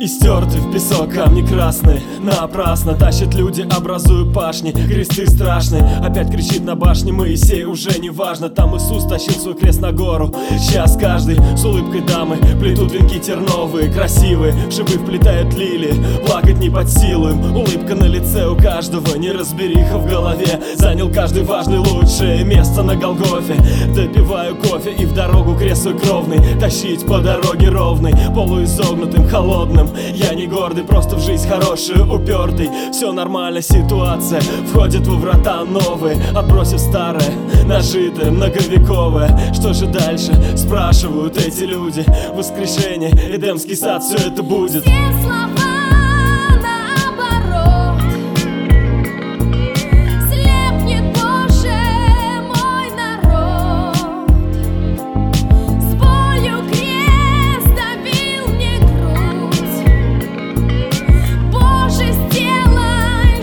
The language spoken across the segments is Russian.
И стерты в песок камни красные. Напрасно тащат люди, образуют пашни. Кресты страшные, опять кричит на башне Моисей. Уже не важно, там Иисус тащил свой крест на гору. Сейчас каждый с улыбкой дамы плетут венки терновые, красивые, в шипы вплетают лилии. Плакать не под силу им, улыбка на лице у каждого. Неразбериха в голове, занял каждый важный лучшее место на Голгофе. Допиваю кофе и в дорогу крест свой кровный тащить по дороге ровной, полуизогнутым, холодным. Я не гордый, просто в жизнь хороший, упертый. Все нормально, ситуация входит во врата новые, отбросив старое, нажитое, многовековое. Что же дальше, спрашивают эти люди. Воскрешение, Эдемский сад, все это будет. Все слова наоборот, слепнет, Боже, мой народ. С болью крест давил мне грудь. Боже, сделай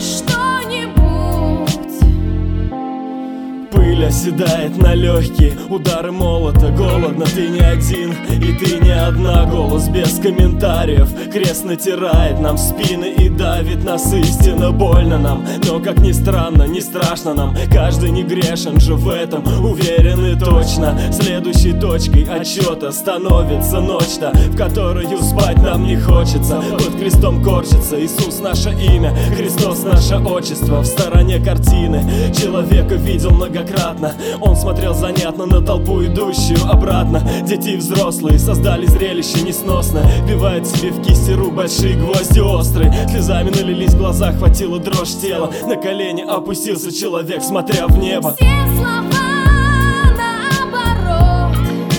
что-нибудь. Пыль оседает на легкие, удары молота. Голодно, ты не один, и ты не одна. Голос без комментариев, крест натирает нам спины и давит нас. Истинно больно нам, но как ни странно, не страшно нам. Каждый не грешен же в этом, уверены точно. Следующей точкой отсчета становится ночь-то, в которую спать нам не хочется. Под крестом корчится Иисус наше имя, Христос наше отчество. В стороне картины человека видел многократно. Он смотрел занятно на толпу, идущую обратно. Дети и взрослые создали зрелище несносное. Вбивают себе в кистеру большие гвозди острые. Слезами налились в глаза, хватило дрожь тела. На колени опустился человек, смотря в небо. Все слова наоборот,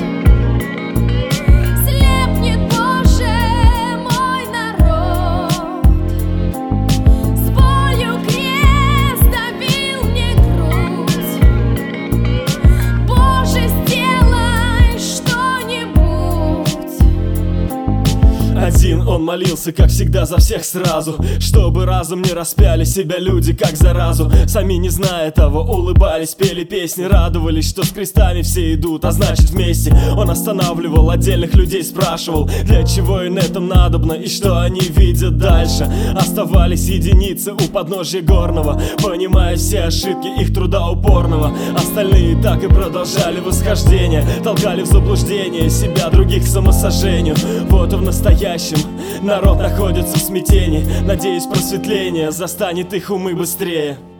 слепнет, Боже, мой народ. С болью крест давил мне грудь. Боже, сделай что-нибудь. Один он молился, как всегда, за всех сразу, чтобы разом не распяли себя люди, как заразу. Сами не зная того, улыбались, пели песни, радовались, что с крестами все идут, а значит вместе. Он останавливал отдельных людей, спрашивал, для чего им это надобно и что они видят дальше. Оставались единицы у подножья горного, понимая все ошибки их труда упорного. Остальные так и продолжали восхождение, толкали в заблуждение себя, других к самосожжению. Вот и в настоящем народ находится в смятении. Надеюсь, просветление застанет их умы быстрее.